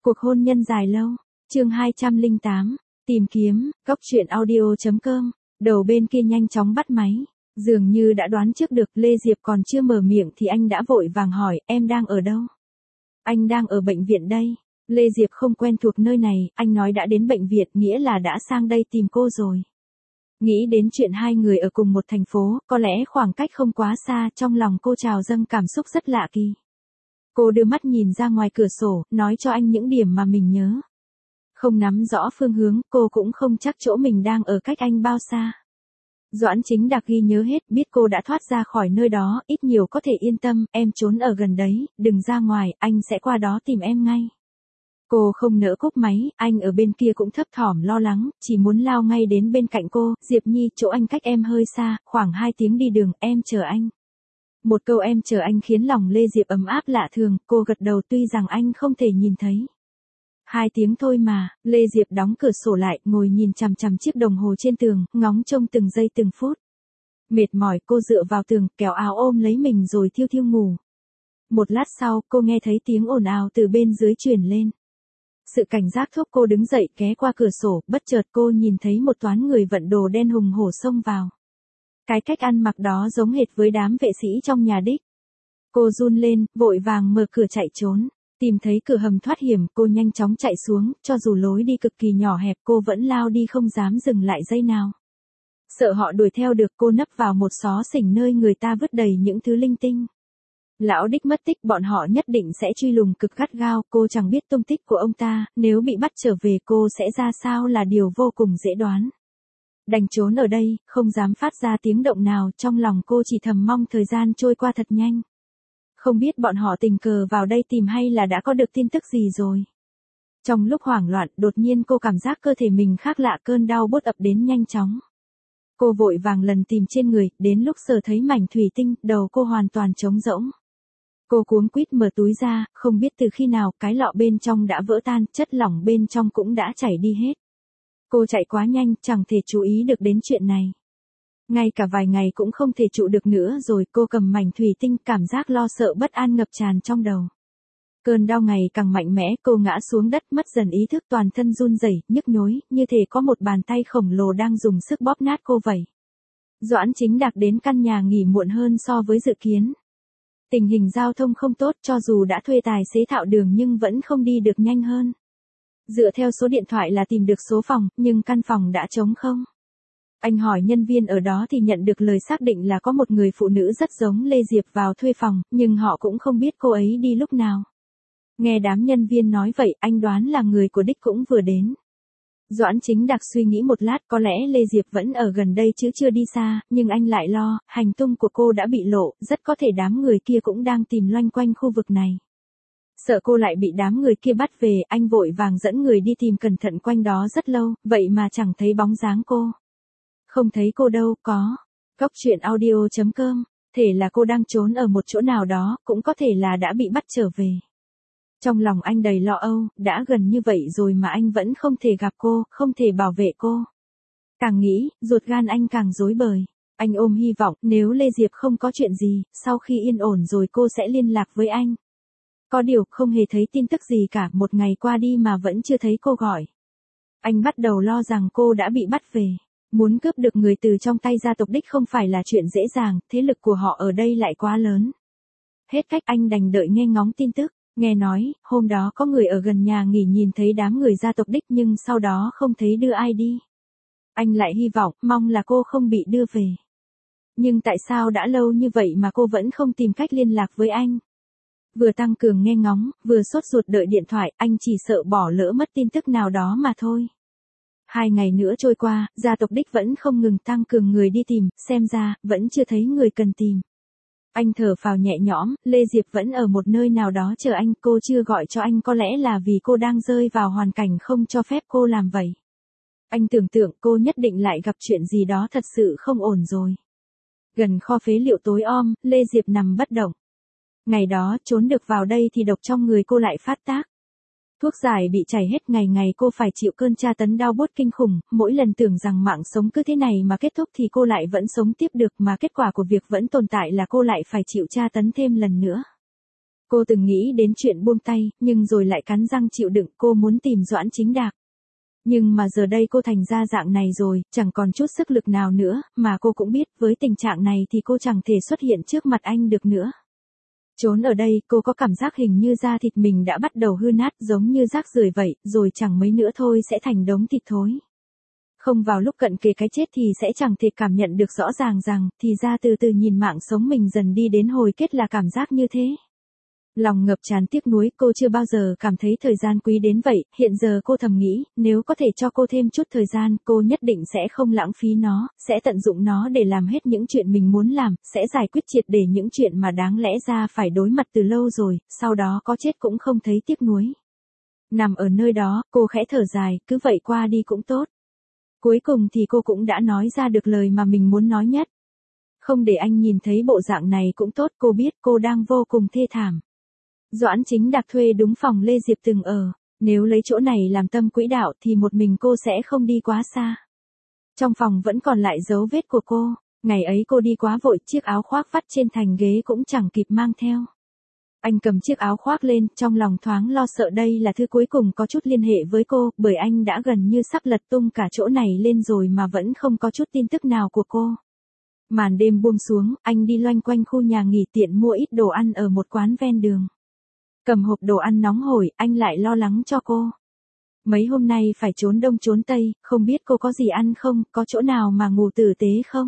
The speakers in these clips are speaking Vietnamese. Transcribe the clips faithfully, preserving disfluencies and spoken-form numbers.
Cuộc hôn nhân dài lâu, chương hai trăm lẻ tám, tìm kiếm, góc truyện audio.com, đầu bên kia nhanh chóng bắt máy, dường như đã đoán trước được Lê Diệp còn chưa mở miệng thì anh đã vội vàng hỏi, em đang ở đâu? Anh đang ở bệnh viện đây. Lê Diệp không quen thuộc nơi này, anh nói đã đến bệnh viện nghĩa là đã sang đây tìm cô rồi. Nghĩ đến chuyện hai người ở cùng một thành phố, có lẽ khoảng cách không quá xa, trong lòng cô trào dâng cảm xúc rất lạ kỳ. Cô đưa mắt nhìn ra ngoài cửa sổ, nói cho anh những điểm mà mình nhớ. Không nắm rõ phương hướng, cô cũng không chắc chỗ mình đang ở cách anh bao xa. Doãn Chính Đạc ghi nhớ hết, biết cô đã thoát ra khỏi nơi đó, ít nhiều có thể yên tâm, em trốn ở gần đấy, đừng ra ngoài, anh sẽ qua đó tìm em ngay. Cô không nỡ cúp máy, anh ở bên kia cũng thấp thỏm lo lắng, chỉ muốn lao ngay đến bên cạnh cô, Diệp Nhi, chỗ anh cách em hơi xa, khoảng hai tiếng đi đường, em chờ anh. Một câu em chờ anh khiến lòng Lê Diệp ấm áp lạ thường, cô gật đầu tuy rằng anh không thể nhìn thấy. Hai tiếng thôi mà, Lê Diệp đóng cửa sổ lại, ngồi nhìn chằm chằm chiếc đồng hồ trên tường, ngóng trông từng giây từng phút. Mệt mỏi cô dựa vào tường, kéo áo ôm lấy mình rồi thiêu thiêu ngủ. Một lát sau, cô nghe thấy tiếng ồn ào từ bên dưới truyền lên. Sự cảnh giác thúc cô đứng dậy ghé qua cửa sổ, bất chợt cô nhìn thấy một toán người vận đồ đen hùng hổ xông vào. Cái cách ăn mặc đó giống hệt với đám vệ sĩ trong nhà đích. Cô run lên, vội vàng mở cửa chạy trốn. Tìm thấy cửa hầm thoát hiểm, cô nhanh chóng chạy xuống, cho dù lối đi cực kỳ nhỏ hẹp cô vẫn lao đi không dám dừng lại giây nào. Sợ họ đuổi theo được, cô nấp vào một xó xỉnh nơi người ta vứt đầy những thứ linh tinh. Lão đích mất tích, bọn họ nhất định sẽ truy lùng cực gắt gao, cô chẳng biết tung tích của ông ta, nếu bị bắt trở về cô sẽ ra sao là điều vô cùng dễ đoán. Đành trốn ở đây, không dám phát ra tiếng động nào, trong lòng cô chỉ thầm mong thời gian trôi qua thật nhanh. Không biết bọn họ tình cờ vào đây tìm hay là đã có được tin tức gì rồi. Trong lúc hoảng loạn, đột nhiên cô cảm giác cơ thể mình khác lạ, cơn đau buốt ập đến nhanh chóng. Cô vội vàng lần tìm trên người, đến lúc sờ thấy mảnh thủy tinh, đầu cô hoàn toàn trống rỗng. Cô cuống quýt mở túi ra, không biết từ khi nào, cái lọ bên trong đã vỡ tan, chất lỏng bên trong cũng đã chảy đi hết. Cô chạy quá nhanh, chẳng thể chú ý được đến chuyện này. Ngay cả vài ngày cũng không thể trụ được nữa rồi, cô cầm mảnh thủy tinh, cảm giác lo sợ bất an ngập tràn trong đầu. Cơn đau ngày càng mạnh mẽ, cô ngã xuống đất, mất dần ý thức, toàn thân run rẩy, nhức nhối, như thể có một bàn tay khổng lồ đang dùng sức bóp nát cô vậy. Doãn Chính Đạc đến căn nhà nghỉ muộn hơn so với dự kiến. Tình hình giao thông không tốt, cho dù đã thuê tài xế thạo đường nhưng vẫn không đi được nhanh hơn. Dựa theo số điện thoại là tìm được số phòng, nhưng căn phòng đã trống không. Anh hỏi nhân viên ở đó thì nhận được lời xác định là có một người phụ nữ rất giống Lê Diệp vào thuê phòng, nhưng họ cũng không biết cô ấy đi lúc nào. Nghe đám nhân viên nói vậy, anh đoán là người của đích cũng vừa đến. Doãn Chính Đạc suy nghĩ một lát, có lẽ Lê Diệp vẫn ở gần đây chứ chưa đi xa, nhưng anh lại lo, hành tung của cô đã bị lộ, rất có thể đám người kia cũng đang tìm loanh quanh khu vực này. Sợ cô lại bị đám người kia bắt về, anh vội vàng dẫn người đi tìm cẩn thận quanh đó rất lâu, vậy mà chẳng thấy bóng dáng cô. Không thấy cô đâu, có. Góc truyện audio.com, thể là cô đang trốn ở một chỗ nào đó, cũng có thể là đã bị bắt trở về. Trong lòng anh đầy lo âu, đã gần như vậy rồi mà anh vẫn không thể gặp cô, không thể bảo vệ cô. Càng nghĩ, ruột gan anh càng rối bời. Anh ôm hy vọng, nếu Lê Diệp không có chuyện gì, sau khi yên ổn rồi cô sẽ liên lạc với anh. Có điều, không hề thấy tin tức gì cả, một ngày qua đi mà vẫn chưa thấy cô gọi. Anh bắt đầu lo rằng cô đã bị bắt về. Muốn cướp được người từ trong tay gia tộc đích không phải là chuyện dễ dàng, thế lực của họ ở đây lại quá lớn. Hết cách anh đành đợi nghe ngóng tin tức, nghe nói, hôm đó có người ở gần nhà nghỉ nhìn thấy đám người gia tộc đích nhưng sau đó không thấy đưa ai đi. Anh lại hy vọng, mong là cô không bị đưa về. Nhưng tại sao đã lâu như vậy mà cô vẫn không tìm cách liên lạc với anh? Vừa tăng cường nghe ngóng, vừa sốt ruột đợi điện thoại, anh chỉ sợ bỏ lỡ mất tin tức nào đó mà thôi. Hai ngày nữa trôi qua, gia tộc đích vẫn không ngừng tăng cường người đi tìm, xem ra, vẫn chưa thấy người cần tìm. Anh thở phào nhẹ nhõm, Lê Diệp vẫn ở một nơi nào đó chờ anh, cô chưa gọi cho anh có lẽ là vì cô đang rơi vào hoàn cảnh không cho phép cô làm vậy. Anh tưởng tượng cô nhất định lại gặp chuyện gì đó thật sự không ổn rồi. Gần kho phế liệu tối om, Lê Diệp nằm bất động. Ngày đó, trốn được vào đây thì độc trong người cô lại phát tác. Thuốc giải bị chảy hết, ngày ngày cô phải chịu cơn tra tấn đau buốt kinh khủng, mỗi lần tưởng rằng mạng sống cứ thế này mà kết thúc thì cô lại vẫn sống tiếp được, mà kết quả của việc vẫn tồn tại là cô lại phải chịu tra tấn thêm lần nữa. Cô từng nghĩ đến chuyện buông tay, nhưng rồi lại cắn răng chịu đựng, cô muốn tìm Doãn Chính Đạc. Nhưng mà giờ đây cô thành ra dạng này rồi, chẳng còn chút sức lực nào nữa, mà cô cũng biết với tình trạng này thì cô chẳng thể xuất hiện trước mặt anh được nữa. Trốn ở đây, cô có cảm giác hình như da thịt mình đã bắt đầu hư nát giống như rác rưởi vậy, rồi chẳng mấy nữa thôi sẽ thành đống thịt thối. Không vào lúc cận kề cái chết thì sẽ chẳng thể cảm nhận được rõ ràng rằng, thì ra từ từ nhìn mạng sống mình dần đi đến hồi kết là cảm giác như thế. Lòng ngập tràn tiếc nuối, cô chưa bao giờ cảm thấy thời gian quý đến vậy, hiện giờ cô thầm nghĩ, nếu có thể cho cô thêm chút thời gian, cô nhất định sẽ không lãng phí nó, sẽ tận dụng nó để làm hết những chuyện mình muốn làm, sẽ giải quyết triệt để những chuyện mà đáng lẽ ra phải đối mặt từ lâu rồi, sau đó có chết cũng không thấy tiếc nuối. Nằm ở nơi đó, cô khẽ thở dài, cứ vậy qua đi cũng tốt. Cuối cùng thì cô cũng đã nói ra được lời mà mình muốn nói nhất. Không để anh nhìn thấy bộ dạng này cũng tốt, cô biết cô đang vô cùng thê thảm. Doãn Chính Đạc thuê đúng phòng Lê Diệp từng ở, nếu lấy chỗ này làm tâm quỹ đạo thì một mình cô sẽ không đi quá xa. Trong phòng vẫn còn lại dấu vết của cô, ngày ấy cô đi quá vội, chiếc áo khoác vắt trên thành ghế cũng chẳng kịp mang theo. Anh cầm chiếc áo khoác lên, trong lòng thoáng lo sợ đây là thứ cuối cùng có chút liên hệ với cô, bởi anh đã gần như sắp lật tung cả chỗ này lên rồi mà vẫn không có chút tin tức nào của cô. Màn đêm buông xuống, anh đi loanh quanh khu nhà nghỉ tiện mua ít đồ ăn ở một quán ven đường. Cầm hộp đồ ăn nóng hổi, anh lại lo lắng cho cô. Mấy hôm nay phải trốn đông trốn tây, không biết cô có gì ăn không, có chỗ nào mà ngủ tử tế không?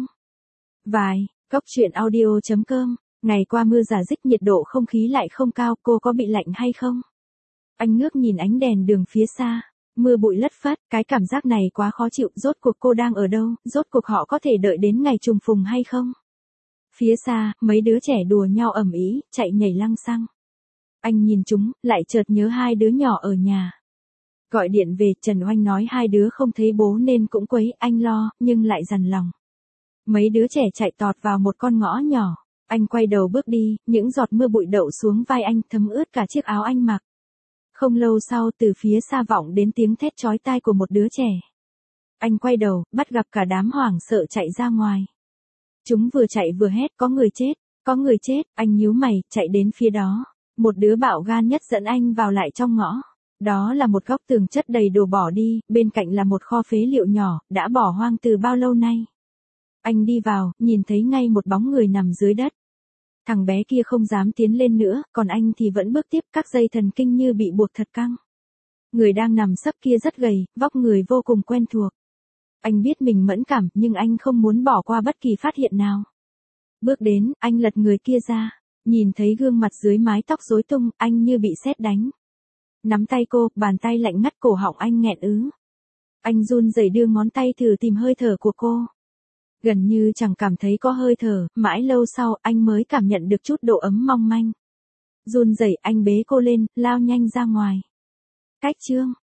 Vài, Góc truyện audio chấm com, ngày qua mưa rả rích nhiệt độ không khí lại không cao, cô có bị lạnh hay không? Anh ngước nhìn ánh đèn đường phía xa, mưa bụi lất phất, cái cảm giác này quá khó chịu, rốt cuộc cô đang ở đâu, rốt cuộc họ có thể đợi đến ngày trùng phùng hay không? Phía xa, mấy đứa trẻ đùa nhau ầm ĩ, chạy nhảy lăng xăng. Anh nhìn chúng, lại chợt nhớ hai đứa nhỏ ở nhà. Gọi điện về, Trần Oanh nói hai đứa không thấy bố nên cũng quấy, anh lo, nhưng lại dằn lòng. Mấy đứa trẻ chạy tọt vào một con ngõ nhỏ, anh quay đầu bước đi, những giọt mưa bụi đậu xuống vai anh, thấm ướt cả chiếc áo anh mặc. Không lâu sau, từ phía xa vọng đến tiếng thét chói tai của một đứa trẻ. Anh quay đầu, bắt gặp cả đám hoảng sợ chạy ra ngoài. Chúng vừa chạy vừa hét, có người chết, có người chết, anh nhíu mày, chạy đến phía đó. Một đứa bạo gan nhất dẫn anh vào lại trong ngõ. Đó là một góc tường chất đầy đồ bỏ đi, bên cạnh là một kho phế liệu nhỏ, đã bỏ hoang từ bao lâu nay. Anh đi vào, nhìn thấy ngay một bóng người nằm dưới đất. Thằng bé kia không dám tiến lên nữa, còn anh thì vẫn bước tiếp, các dây thần kinh như bị buộc thật căng. Người đang nằm sấp kia rất gầy, vóc người vô cùng quen thuộc. Anh biết mình mẫn cảm, nhưng anh không muốn bỏ qua bất kỳ phát hiện nào. Bước đến, anh lật người kia ra. Nhìn thấy gương mặt dưới mái tóc rối tung, anh như bị sét đánh. Nắm tay cô, bàn tay lạnh ngắt, cổ họng anh nghẹn ứ. Anh run rẩy đưa ngón tay thử tìm hơi thở của cô. Gần như chẳng cảm thấy có hơi thở, mãi lâu sau anh mới cảm nhận được chút độ ấm mong manh. Run rẩy anh bế cô lên, lao nhanh ra ngoài. Cách chương